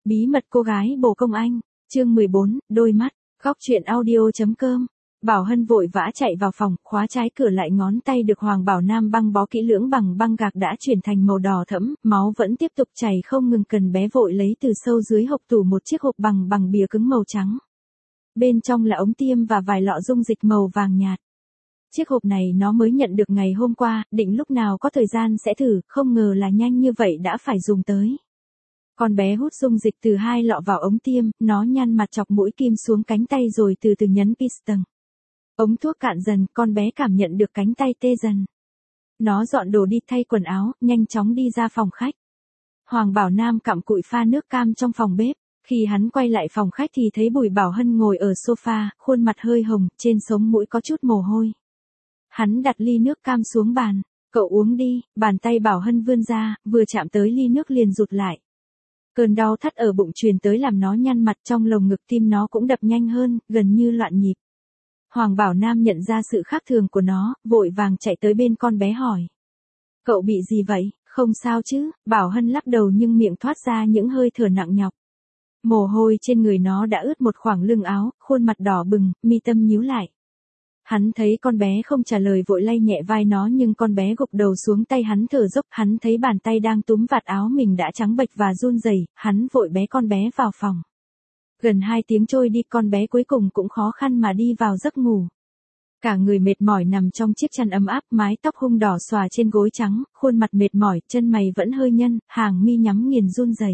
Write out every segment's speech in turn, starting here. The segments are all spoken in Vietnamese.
Bí mật cô gái bồ công anh, chương 14, đôi mắt, góc truyện audio.com. Bảo Hân vội vã chạy vào phòng, khóa trái cửa lại, ngón tay được Hoàng Bảo Nam băng bó kỹ lưỡng bằng băng gạc đã chuyển thành màu đỏ thẫm, máu vẫn tiếp tục chảy không ngừng. Cần bé vội lấy từ sâu dưới hộc tủ một chiếc hộp bằng bìa cứng màu trắng. Bên trong là ống tiêm và vài lọ dung dịch màu vàng nhạt. Chiếc hộp này nó mới nhận được ngày hôm qua, định lúc nào có thời gian sẽ thử, không ngờ là nhanh như vậy đã phải dùng tới. Con bé hút dung dịch từ 2 lọ vào ống tiêm, nó nhăn mặt chọc mũi kim xuống cánh tay rồi từ từ nhấn piston. Ống thuốc cạn dần, con bé cảm nhận được cánh tay tê dần. Nó dọn đồ đi, thay quần áo, nhanh chóng đi ra phòng khách. Hoàng Bảo Nam cặm cụi pha nước cam trong phòng bếp. Khi hắn quay lại phòng khách thì thấy Bùi Bảo Hân ngồi ở sofa, khuôn mặt hơi hồng, trên sống mũi có chút mồ hôi. Hắn đặt ly nước cam xuống bàn. Cậu uống đi. Bàn tay Bảo Hân vươn ra, vừa chạm tới ly nước liền rụt lại. Cơn đau thắt ở bụng truyền tới làm nó nhăn mặt, trong lồng ngực tim nó cũng đập nhanh hơn, gần như loạn nhịp. Hoàng Bảo Nam nhận ra sự khác thường của nó, vội vàng chạy tới bên con bé hỏi. Cậu bị gì vậy, không sao chứ? Bảo Hân lắc đầu nhưng miệng thoát ra những hơi thở nặng nhọc. Mồ hôi trên người nó đã ướt một khoảng lưng áo, khuôn mặt đỏ bừng, mi tâm nhíu lại. Hắn thấy con bé không trả lời vội lay nhẹ vai nó, nhưng con bé gục đầu xuống tay hắn thở dốc. Hắn thấy bàn tay đang túm vạt áo mình đã trắng bệch và run rẩy, hắn vội bế con bé vào phòng. Gần 2 tiếng trôi đi, con bé cuối cùng cũng khó khăn mà đi vào giấc ngủ. Cả người mệt mỏi nằm trong chiếc chăn ấm áp, mái tóc hung đỏ xòa trên gối trắng, khuôn mặt mệt mỏi, chân mày vẫn hơi nhăn, hàng mi nhắm nghiền run rẩy.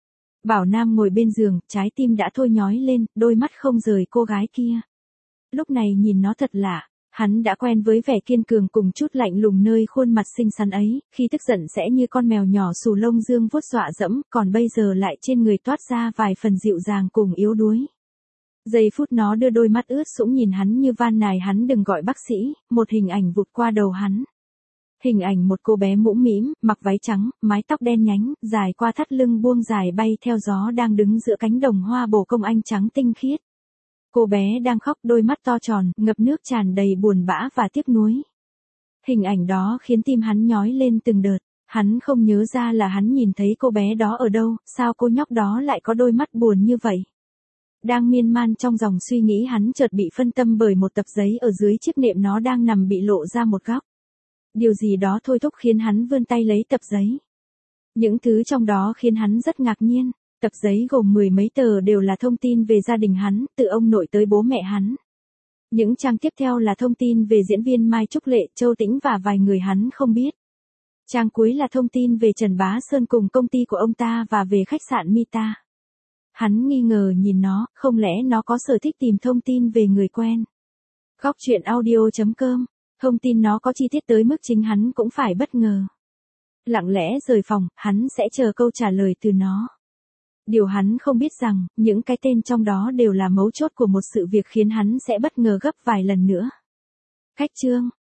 Bảo Nam ngồi bên giường, trái tim đã thôi nhói lên, đôi mắt không rời cô gái kia. Lúc này nhìn nó thật lạ, hắn đã quen với vẻ kiên cường cùng chút lạnh lùng nơi khuôn mặt xinh xắn ấy, khi tức giận sẽ như con mèo nhỏ xù lông dương vuốt dọa dẫm, còn bây giờ lại trên người toát ra vài phần dịu dàng cùng yếu đuối. Giây phút nó đưa đôi mắt ướt sũng nhìn hắn như van nài hắn đừng gọi bác sĩ, một hình ảnh vụt qua đầu hắn. Hình ảnh một cô bé mũm mĩm, mặc váy trắng, mái tóc đen nhánh, dài qua thắt lưng buông dài bay theo gió đang đứng giữa cánh đồng hoa bồ công anh trắng tinh khiết. Cô bé đang khóc, đôi mắt to tròn, ngập nước tràn đầy buồn bã và tiếc nuối. Hình ảnh đó khiến tim hắn nhói lên từng đợt, hắn không nhớ ra là hắn nhìn thấy cô bé đó ở đâu, sao cô nhóc đó lại có đôi mắt buồn như vậy. Đang miên man trong dòng suy nghĩ, hắn chợt bị phân tâm bởi một tập giấy ở dưới chiếc nệm, nó đang nằm bị lộ ra một góc. Điều gì đó thôi thúc khiến hắn vươn tay lấy tập giấy. Những thứ trong đó khiến hắn rất ngạc nhiên. Tập giấy gồm 10 mấy tờ đều là thông tin về gia đình hắn, từ ông nội tới bố mẹ hắn. Những trang tiếp theo là thông tin về diễn viên Mai Trúc Lệ, Châu Tĩnh và vài người hắn không biết. Trang cuối là thông tin về Trần Bá Sơn cùng công ty của ông ta và về khách sạn Mita. Hắn nghi ngờ nhìn nó, không lẽ nó có sở thích tìm thông tin về người quen. Góc truyện audio.com, thông tin nó có chi tiết tới mức chính hắn cũng phải bất ngờ. Lặng lẽ rời phòng, hắn sẽ chờ câu trả lời từ nó. Điều hắn không biết rằng, những cái tên trong đó đều là mấu chốt của một sự việc khiến hắn sẽ bất ngờ gấp vài lần nữa. Cách chương